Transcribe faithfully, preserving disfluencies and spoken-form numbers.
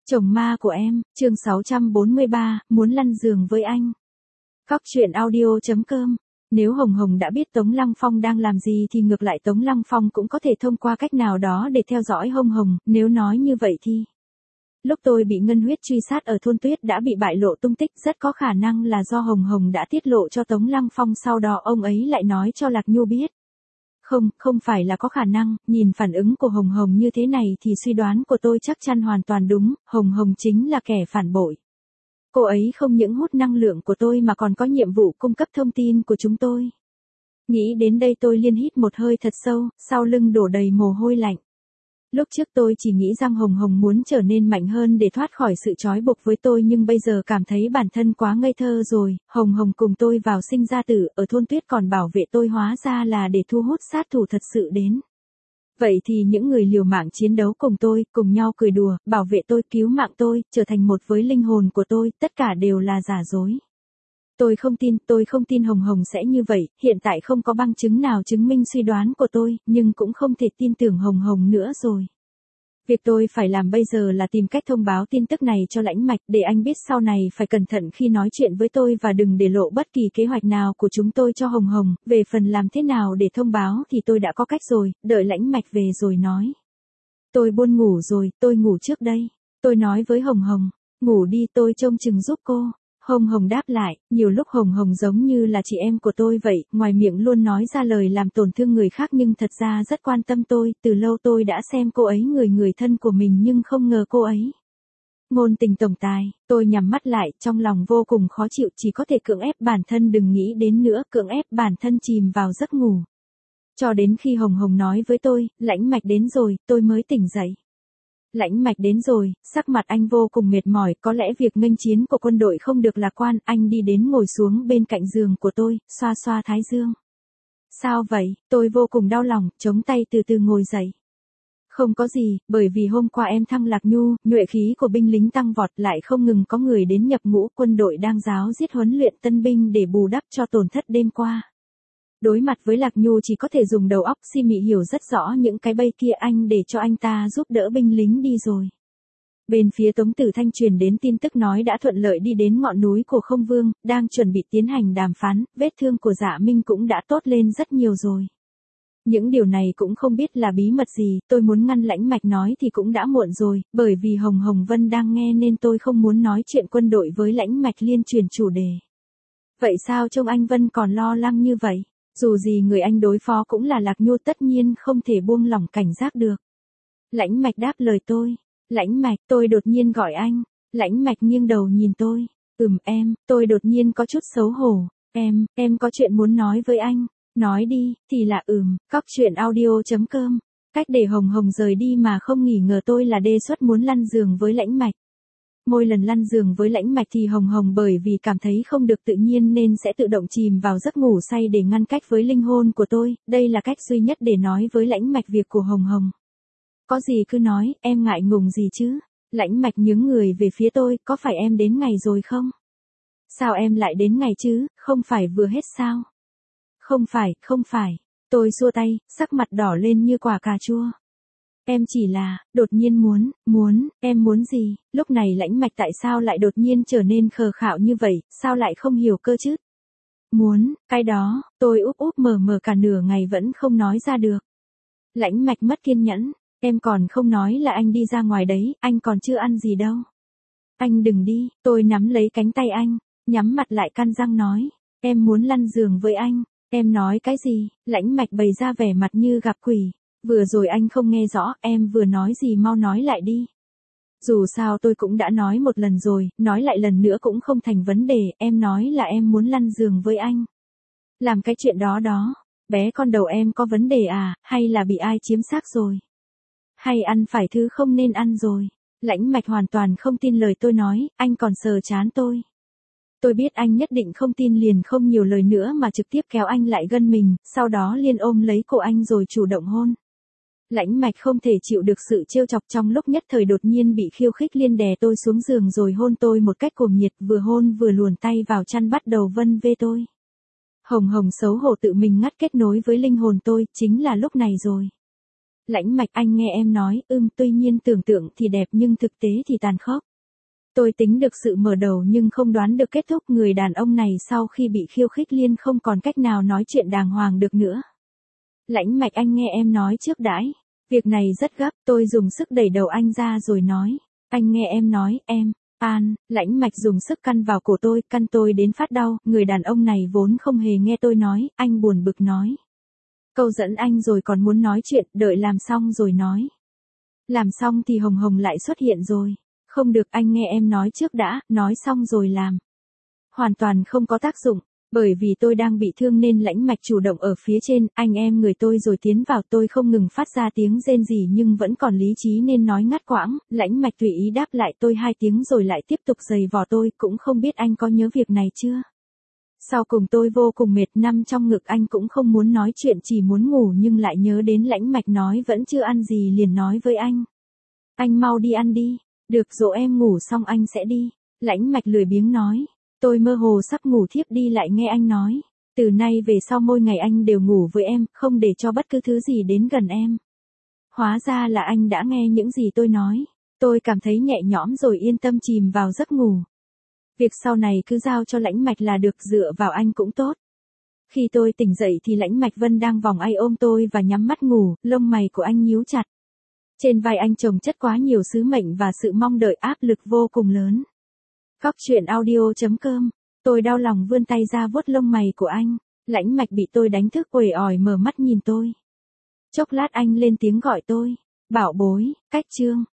Chồng ma của em, chương sáu trăm bốn mươi ba, muốn lăn giường với anh. Cóc truyện audio chấm com. Nếu Hồng Hồng đã biết Tống Lăng Phong đang làm gì thì ngược lại Tống Lăng Phong cũng có thể thông qua cách nào đó để theo dõi Hồng Hồng, nếu nói như vậy thì... Lúc tôi bị ngân huyết truy sát ở thôn Tuyết đã bị bại lộ tung tích, rất có khả năng là do Hồng Hồng đã tiết lộ cho Tống Lăng Phong, sau đó ông ấy lại nói cho Lạc Nhu biết. Không, không phải là có khả năng, nhìn phản ứng của Hồng Hồng như thế này thì suy đoán của tôi chắc chắn hoàn toàn đúng, Hồng Hồng chính là kẻ phản bội. Cô ấy không những hút năng lượng của tôi mà còn có nhiệm vụ cung cấp thông tin của chúng tôi. Nghĩ đến đây tôi liên hít một hơi thật sâu, sau lưng đổ đầy mồ hôi lạnh. Lúc trước tôi chỉ nghĩ rằng Hồng Hồng muốn trở nên mạnh hơn để thoát khỏi sự trói buộc với tôi, nhưng bây giờ cảm thấy bản thân quá ngây thơ rồi. Hồng Hồng cùng tôi vào sinh ra tử ở thôn Tuyết còn bảo vệ tôi, hóa ra là để thu hút sát thủ thật sự đến. Vậy thì những người liều mạng chiến đấu cùng tôi, cùng nhau cười đùa, bảo vệ tôi, cứu mạng tôi, trở thành một với linh hồn của tôi, tất cả đều là giả dối. Tôi không tin, tôi không tin Hồng Hồng sẽ như vậy, hiện tại không có bằng chứng nào chứng minh suy đoán của tôi, nhưng cũng không thể tin tưởng Hồng Hồng nữa rồi. Việc tôi phải làm bây giờ là tìm cách thông báo tin tức này cho Lãnh Mạch, để anh biết sau này phải cẩn thận khi nói chuyện với tôi và đừng để lộ bất kỳ kế hoạch nào của chúng tôi cho Hồng Hồng. Về phần làm thế nào để thông báo thì tôi đã có cách rồi, đợi Lãnh Mạch về rồi nói. Tôi buồn ngủ rồi, tôi ngủ trước đây. Tôi nói với Hồng Hồng, ngủ đi, tôi trông chừng giúp cô. Hồng Hồng đáp lại, nhiều lúc Hồng Hồng giống như là chị em của tôi vậy, ngoài miệng luôn nói ra lời làm tổn thương người khác nhưng thật ra rất quan tâm tôi, từ lâu tôi đã xem cô ấy người người thân của mình nhưng không ngờ cô ấy. Ngôn tình tổng tài, tôi nhắm mắt lại, trong lòng vô cùng khó chịu, chỉ có thể cưỡng ép bản thân đừng nghĩ đến nữa, cưỡng ép bản thân chìm vào giấc ngủ. Cho đến khi Hồng Hồng nói với tôi, Lãnh Mạch đến rồi, tôi mới tỉnh dậy. Lãnh Mạch đến rồi, sắc mặt anh vô cùng mệt mỏi, có lẽ việc nghênh chiến của quân đội không được lạc quan, anh đi đến ngồi xuống bên cạnh giường của tôi, xoa xoa thái dương. Sao vậy, tôi vô cùng đau lòng, chống tay từ từ ngồi dậy. Không có gì, bởi vì hôm qua em thăng Lạc Nhu, nhuệ khí của binh lính tăng vọt, lại không ngừng có người đến nhập ngũ, quân đội đang giáo giết huấn luyện tân binh để bù đắp cho tổn thất đêm qua. Đối mặt với Lạc Nhu chỉ có thể dùng đầu óc, Si Mị hiểu rất rõ những cái bẫy kia, anh để cho anh ta giúp đỡ binh lính đi rồi. Bên phía Tống Tử Thanh truyền đến tin tức nói đã thuận lợi đi đến ngọn núi của Không Vương, đang chuẩn bị tiến hành đàm phán, vết thương của Dạ Minh cũng đã tốt lên rất nhiều rồi. Những điều này cũng không biết là bí mật gì, tôi muốn ngăn Lãnh Mạch nói thì cũng đã muộn rồi, bởi vì Hồng Hồng Vân đang nghe nên tôi không muốn nói chuyện quân đội với Lãnh Mạch liên truyền chủ đề. Vậy sao trông anh Vân còn lo lắng như vậy? Dù gì người anh đối phó cũng là Lạc Nhu, tất nhiên không thể buông lỏng cảnh giác được. Lãnh Mạch đáp lời tôi. Lãnh Mạch, tôi đột nhiên gọi anh. Lãnh Mạch nghiêng đầu nhìn tôi. Ừm em, tôi đột nhiên có chút xấu hổ. Em, em có chuyện muốn nói với anh. Nói đi, thì là ừm, cóc truyện audio chấm com. Cách để Hồng Hồng rời đi mà không nghỉ ngờ tôi là đề xuất muốn lăn giường với Lãnh Mạch. Mỗi lần lăn giường với Lãnh Mạch thì Hồng Hồng bởi vì cảm thấy không được tự nhiên nên sẽ tự động chìm vào giấc ngủ say để ngăn cách với linh hồn của tôi, đây là cách duy nhất để nói với Lãnh Mạch việc của Hồng Hồng. Có gì cứ nói, em ngại ngùng gì chứ? Lãnh Mạch nhướng người về phía tôi, có phải em đến ngày rồi không? Sao em lại đến ngày chứ, không phải vừa hết sao? Không phải, không phải. Tôi xua tay, sắc mặt đỏ lên như quả cà chua. Em chỉ là, đột nhiên muốn, muốn, em muốn gì? Lúc này Lãnh Mạch tại sao lại đột nhiên trở nên khờ khạo như vậy, sao lại không hiểu cơ chứ? Muốn, cái đó, tôi úp úp mờ mờ cả nửa ngày vẫn không nói ra được. Lãnh Mạch mất kiên nhẫn, em còn không nói là anh đi ra ngoài đấy, anh còn chưa ăn gì đâu. Anh đừng đi, tôi nắm lấy cánh tay anh, nhắm mặt lại căn răng nói, em muốn lăn giường với anh, em nói cái gì? Lãnh Mạch bày ra vẻ mặt như gặp quỷ. Vừa rồi anh không nghe rõ, em vừa nói gì mau nói lại đi. Dù sao tôi cũng đã nói một lần rồi, nói lại lần nữa cũng không thành vấn đề, em nói là em muốn lăn giường với anh. Làm cái chuyện đó đó, bé con đầu em có vấn đề à, hay là bị ai chiếm xác rồi? Hay ăn phải thứ không nên ăn rồi? Lãnh Mạch hoàn toàn không tin lời tôi nói, anh còn sờ chán tôi. Tôi biết anh nhất định không tin liền không nhiều lời nữa mà trực tiếp kéo anh lại gần mình, sau đó liền ôm lấy cổ anh rồi chủ động hôn. Lãnh Mạch không thể chịu được sự trêu chọc, trong lúc nhất thời đột nhiên bị khiêu khích liên đè tôi xuống giường rồi hôn tôi một cách cuồng nhiệt, vừa hôn vừa luồn tay vào chăn bắt đầu vân vê tôi. Hồng Hồng xấu hổ tự mình ngắt kết nối với linh hồn tôi, chính là lúc này rồi. Lãnh Mạch, anh nghe em nói, ưm, tuy nhiên tưởng tượng thì đẹp nhưng thực tế thì tàn khốc. Tôi tính được sự mở đầu nhưng không đoán được kết thúc. Người đàn ông này sau khi bị khiêu khích liên không còn cách nào nói chuyện đàng hoàng được nữa. Lãnh Mạch, anh nghe em nói trước đãi. Việc này rất gấp, tôi dùng sức đẩy đầu anh ra rồi nói. Anh nghe em nói, em, An. Lãnh Mạch dùng sức căn vào cổ tôi, căn tôi đến phát đau. Người đàn ông này vốn không hề nghe tôi nói, anh buồn bực nói. Câu dẫn anh rồi còn muốn nói chuyện, đợi làm xong rồi nói. Làm xong thì Hồng Hồng lại xuất hiện rồi. Không được, anh nghe em nói trước đã, nói xong rồi làm. Hoàn toàn không có tác dụng, bởi vì tôi đang bị thương nên Lãnh Mạch chủ động ở phía trên, anh em người tôi rồi tiến vào. Tôi không ngừng phát ra tiếng rên rỉ nhưng vẫn còn lý trí nên nói ngắt quãng. Lãnh Mạch tùy ý đáp lại tôi hai tiếng rồi lại tiếp tục giày vò tôi, cũng không biết anh có nhớ việc này chưa. Sau cùng tôi vô cùng mệt, nằm trong ngực anh cũng không muốn nói chuyện, chỉ muốn ngủ nhưng lại nhớ đến Lãnh Mạch nói vẫn chưa ăn gì liền nói với anh. Anh mau đi ăn đi, được dỗ em ngủ xong anh sẽ đi. Lãnh Mạch lười biếng nói. Tôi mơ hồ sắp ngủ thiếp đi lại nghe anh nói. Từ nay về sau mỗi ngày anh đều ngủ với em, không để cho bất cứ thứ gì đến gần em. Hóa ra là anh đã nghe những gì tôi nói. Tôi cảm thấy nhẹ nhõm rồi yên tâm chìm vào giấc ngủ. Việc sau này cứ giao cho Lãnh Mạch là được, dựa vào anh cũng tốt. Khi tôi tỉnh dậy thì Lãnh Mạch Vân đang vòng ai ôm tôi và nhắm mắt ngủ, lông mày của anh nhíu chặt. Trên vai anh chồng chất quá nhiều sứ mệnh và sự mong đợi, áp lực vô cùng lớn. Góc truyện audio chấm com. Tôi đau lòng vươn tay ra vuốt lông mày của anh. Lãnh Mạch bị tôi đánh thức uể oải mở mắt nhìn tôi. Chốc lát anh lên tiếng gọi tôi. Bảo bối, cách chương.